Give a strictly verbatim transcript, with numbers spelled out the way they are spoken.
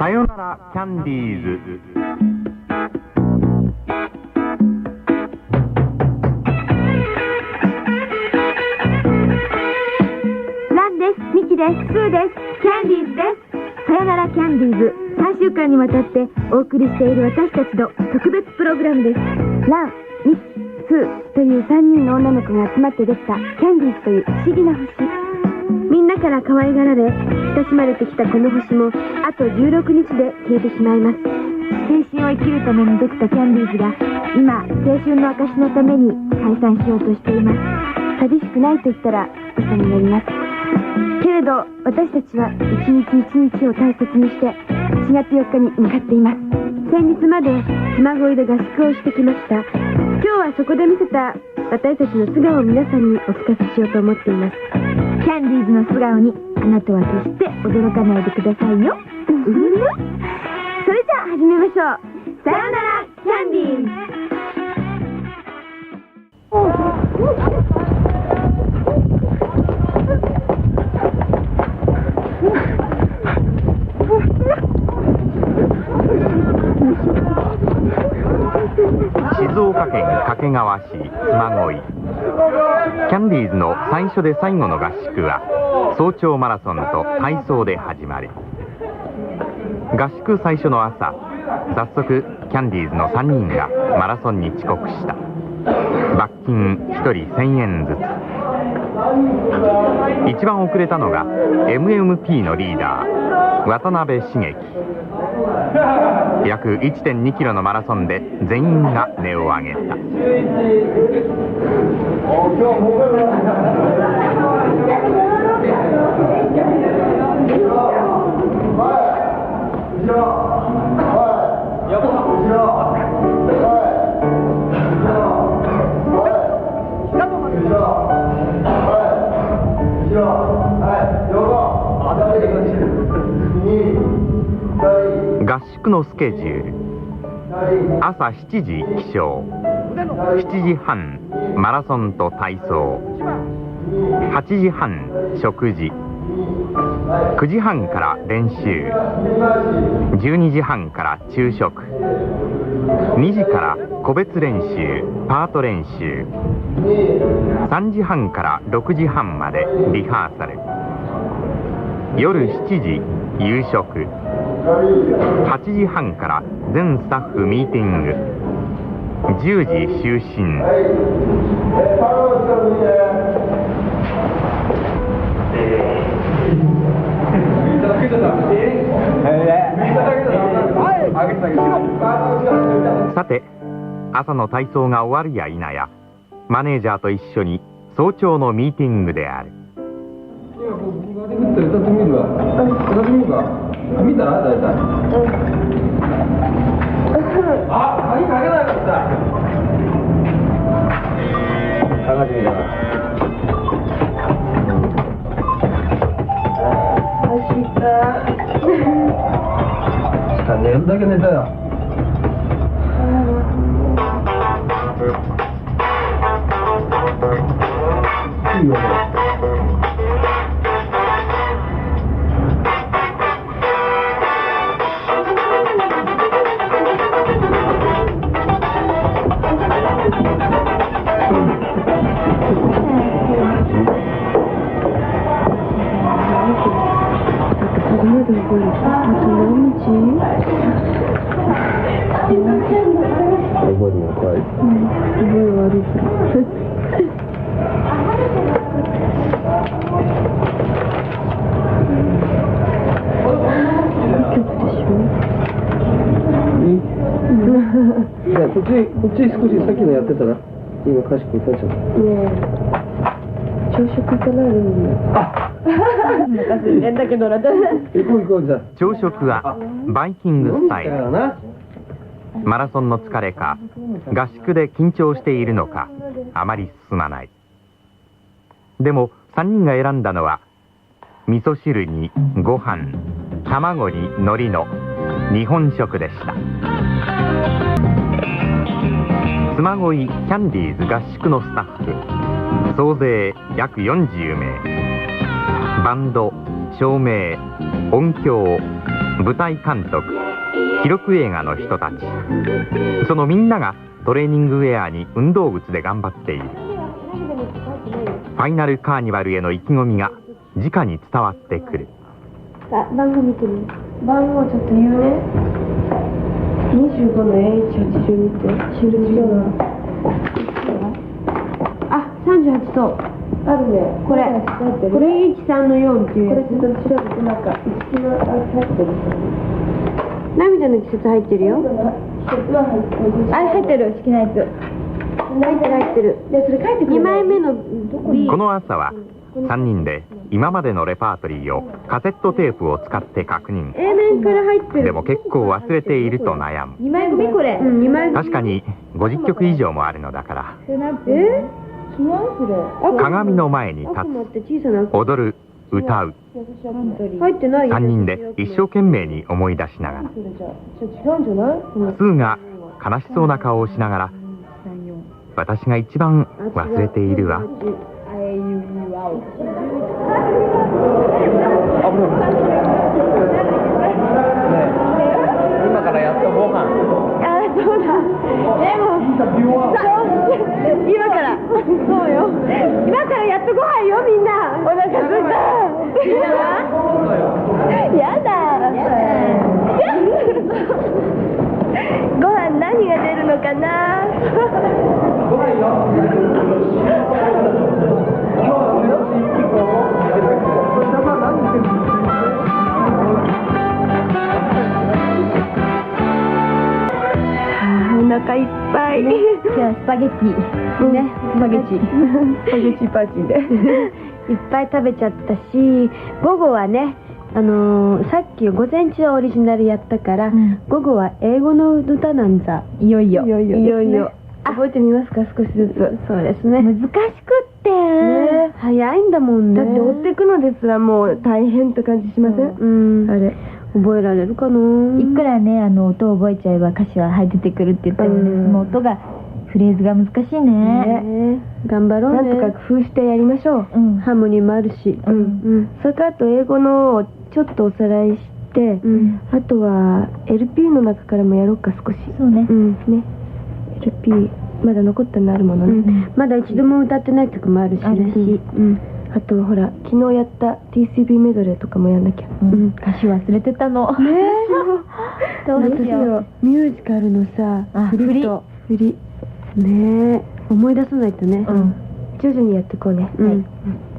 さよならキャンディーズ。 ランです。ミキです。スーです。キャンディーズです。さよならキャンディーズ、さんしゅうかんにわたってお送りしている私たちの特別プログラムです。ラン、ミキ、スーというさんにんの女の子が集まってできたキャンディーズという不思議な星。みんなから可愛がられ親しまれてきたこの星もあとじゅうろくにちで消えてしまいます。青春を生きるためにできたキャンディーズが今、青春の証のために解散しようとしています。寂しくないと言ったら嘘になります。けれど私たちは一日一日を大切にしてしがつよっかに向かっています。先日まで妻恋で合宿をしてきました。今日はそこで見せた私たちの素顔を皆さんにお聞かせしようと思っています。キャンディーズの素顔にあなたは決して驚かないでくださいよ。それじゃあ始めましょう。さよならキャンディーズ。 静岡県掛川市妻恋。キャンディーズの最初で最後の合宿は早朝マラソンと体操で始まる。合宿最初の朝、早速キャンディーズのさんにんがマラソンに遅刻した。罰金ひとりせんえんずつ。一番遅れたのが エムエムピー のリーダー渡辺茂樹。約 いってんにキロのマラソンで全員が音を上げた。合宿のスケジュール。朝しちじ起床、しちじはんマラソンと体操、はちじはん食事、くじはんから練習、じゅうにじはんから昼食、にじから個別練習パート練習、さんじはんからろくじはんまでリハーサル、夜しちじ夕食、はちじはんから全スタッフミーティング、じゅうじ就寝。さて、朝の体操が終わるや否やマネージャーと一緒に早朝のミーティングである。 今こう僕が出てって歌ってみるわ。歌ってみるか。見たら大体。あ、鍵かけなかった。探してみたら。走った。寝るだけ寝たよ。いいよね。こっち、こっち少しさっきのやってたら今歌詞歌っちゃった。ねえ、朝食行かないのに。あ昔変だけどな。行こう行こうじゃあ。 朝食はバイキングスタイル。マラソンの疲れか合宿で緊張しているのかあまり進まない。でもさんにんが選んだのは味噌汁にご飯、卵に海苔の日本食でした。妻恋キャンディーズ合宿のスタッフ総勢約よんじゅうめい。バンド、照明、音響、 舞台監督、記録映画の人たち、そのみんながトレーニングウェアに運動靴で頑張っている。ファイナルカーニバルへの意気込みが直に伝わってくる。 あ、番号見てみる。 番号ちょっと言うね。にじゅうごの エイチはちじゅうに って知る違うな。あ、さんじゅうはちそうあるね。これこれいちさんのよんっていうやつ。これちょっと調べて、なんか一のあれ入ってる。涙の季節入ってるよ。 あれ入ってる、好きなやつ。 入ってる入ってる。でそれ書いてくる。 にまいめの B。 この朝はさんにんで今までのレパートリーをカセットテープを使って確認。 A 面から入ってる。 でも結構忘れていると悩む。 にまい組これ。うん、にまい組。 確かにごじゅっきょく以上もあるのだから。 え？違うそれ。 鏡の前に立つ、踊る、歌う。 入ってないよ。 さんにんで一生懸命に思い出しながら。 それじゃあ違うんじゃない？ スーが悲しそうな顔をしながら、私が一番忘れているわ。 今からやっとご飯。 あ、そうだ。でも今からそうよ。今からやっとご飯よ、みんな。お腹すいた。みんなは？やだ。ご飯何が出るのかな。 ご飯お腹いっぱい。じゃあスパゲッティね、スパゲッティスパゲッティパーティーでいっぱい食べちゃったし、午後はね、あのー、さっき午前中はオリジナルやったから、うん、午後は英語の歌なんざ。いよいよいよいよ、 いよいよ覚えてみますか、少しずつ。 そうですね。難しくって、ね、早いんだもんね。 だって追っていくのですらもう大変って感じしません？ うん、あれ覚えられるかな。 いくらね、あの音を覚えちゃえば歌詞は入ってくるって言ったら、ね、その音がフレーズが難しいね。 ね、頑張ろうね。 なんとか工夫してやりましょう。 うん、ハーモニーもあるし、 うんうん、それからあと英語のをちょっとおさらいして、うん、あとは エルピー の中からもやろうか、少し。 そうね、 うん、ね エルピー まだ残ったのあるものね、うん、 まだ一度も歌ってない曲もあるしね。 あるし、うん、あとほら昨日やった ティーシービー メドレーとかもやんなきゃ、 うんうん、歌詞忘れてたのねえどうしよう。ミュージカルのさ、 振りと振りねえ思い出さないとね、うん、徐々にやってこうね、 うん、 はい。